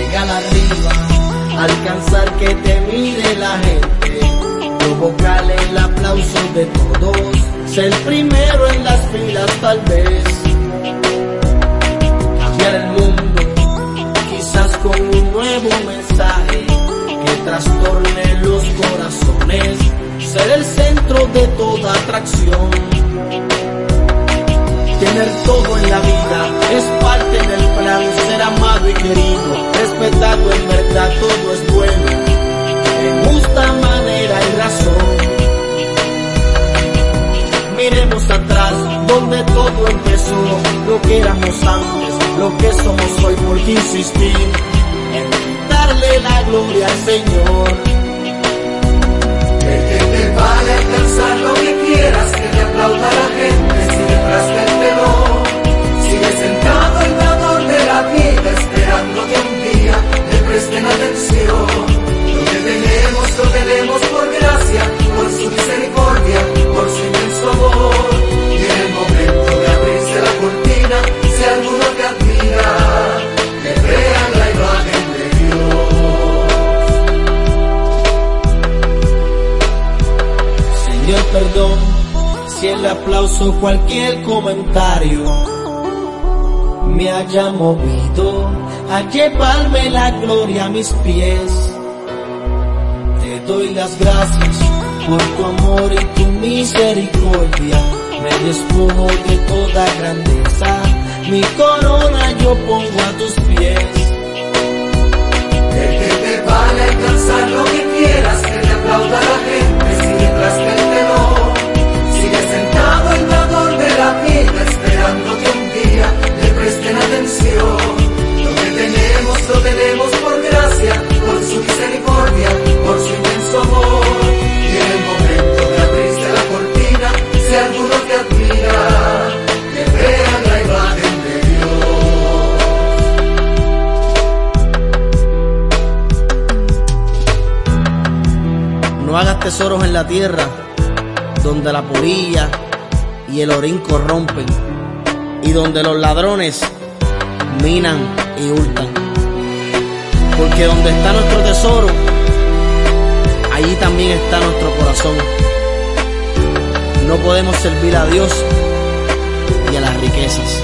llegar arriba, alcanzar que te mire la gente, provocar el aplauso de todos, ser primero en las filas tal vez, cambiar el mundo, quizás con un nuevo mensaje que trastorne los corazones, ser el centro de toda atracción. Tener todo en la vida es parte del plan, ser amado y querido, respetado en verdad, todo es bueno, en justa manera y razón. Miremos atrás, donde todo empezó, lo que éramos antes, lo que somos hoy, por qué insistir en darle la gloria al Señor. Que te vaya a alcanzar lo que quieras, que te aplauda la gente, si detrás del telón sigue sentado el dador de la vida, esperando que un día le presten atención. Lo que tenemos por gracia, por su misericordia, por su inmenso amor. Y en el momento de abrirse la cortina, si alguno te admira, que vean la imagen de Dios. Señor, perdón si el aplauso, cualquier comentario me haya movido a llevarme la gloria a mis pies. Te doy las gracias por tu amor y tu misericordia, me despojo de toda grandeza, mi corona yo pongo a tus pies. Que te vaya a alcanzar lo que quieras, que te aplauda la gente, si detrás del telón sigue sentado el dador de la vida, esperando que un día le presten atención. Lo tenemos por gracia, por su misericordia, por su inmenso amor. Y en el momento de abrirse la cortina, si alguno te admira, que vean la imagen de Dios. No hagas tesoros en la tierra, donde la polilla y el orín corrompen, y donde los ladrones minan y hurtan. Porque donde está nuestro tesoro, allí también está nuestro corazón. No podemos servir a Dios y a las riquezas.